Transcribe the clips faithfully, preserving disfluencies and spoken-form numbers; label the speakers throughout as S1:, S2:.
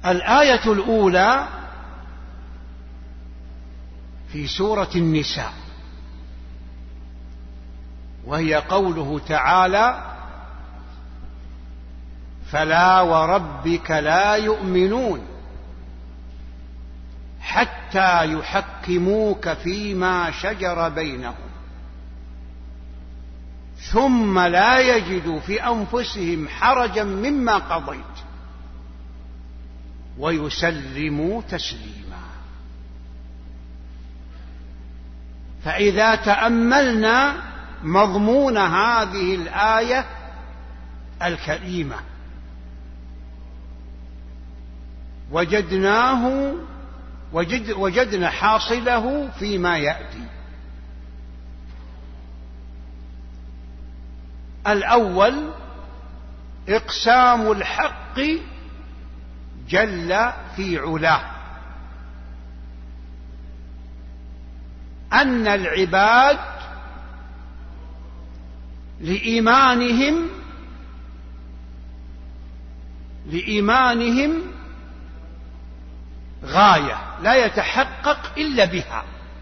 S1: الآية الأولى في سورة النساء، وهي قوله تعالى: فلا وربك لا يؤمنون حتى يحكموك فيما شجر بينهم ثم لا يجدوا في أنفسهم حرجا مما قضيت ويسلموا تسليما. فإذا تأملنا مضمون هذه الآية الكريمة وجدناه وجد وجدنا حاصله فيما يأتي. الأول إقسام الحق جل في علاه أن العباد لإيمانهم لإيمانهم غاية لا يتحقق إلا بها،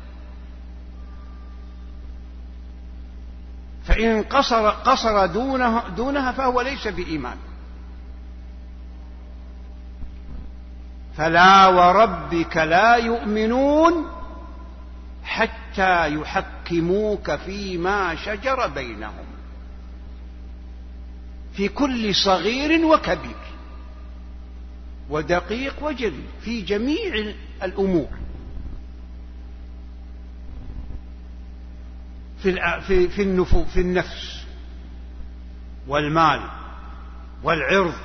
S1: فإن قصر, قصر دونها, دونها فهو ليس بإيمان. فلا وربك لا يؤمنون حتى يحكموك فيما شجر بينهم في كل صغير وكبير ودقيق وجليل في جميع الأمور، في في في النفو في النفس والمال والعرض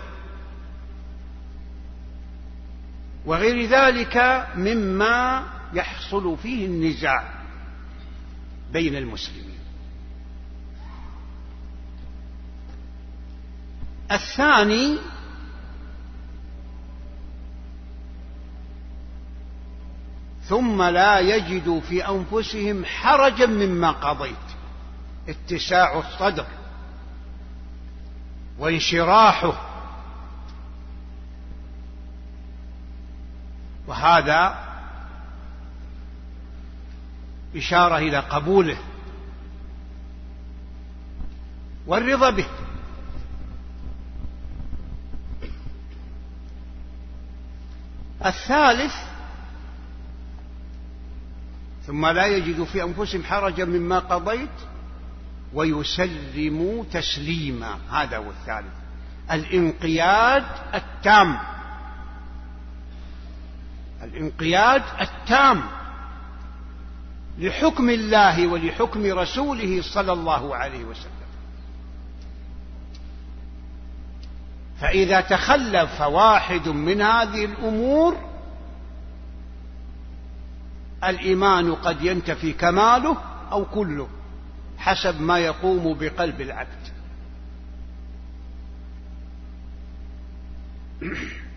S1: وغير ذلك مما يحصل فيه النزاع بين المسلمين. الثاني ثم لا يجدوا في أنفسهم حرجا مما قضيت، اتساع الصدر وانشراحه، وهذا إشارة إلى قبوله والرضا به. الثالث ثم لا يجدوا في أنفسهم حرجا مما قضيت ويسلموا تسليما، هذا هو الثالث، الانقياد التام، الانقياد التام لحكم الله ولحكم رسوله صلى الله عليه وسلم. فإذا تخلف واحد من هذه الأمور الإيمان قد ينتفي كماله أو كله حسب ما يقوم بقلب العبد.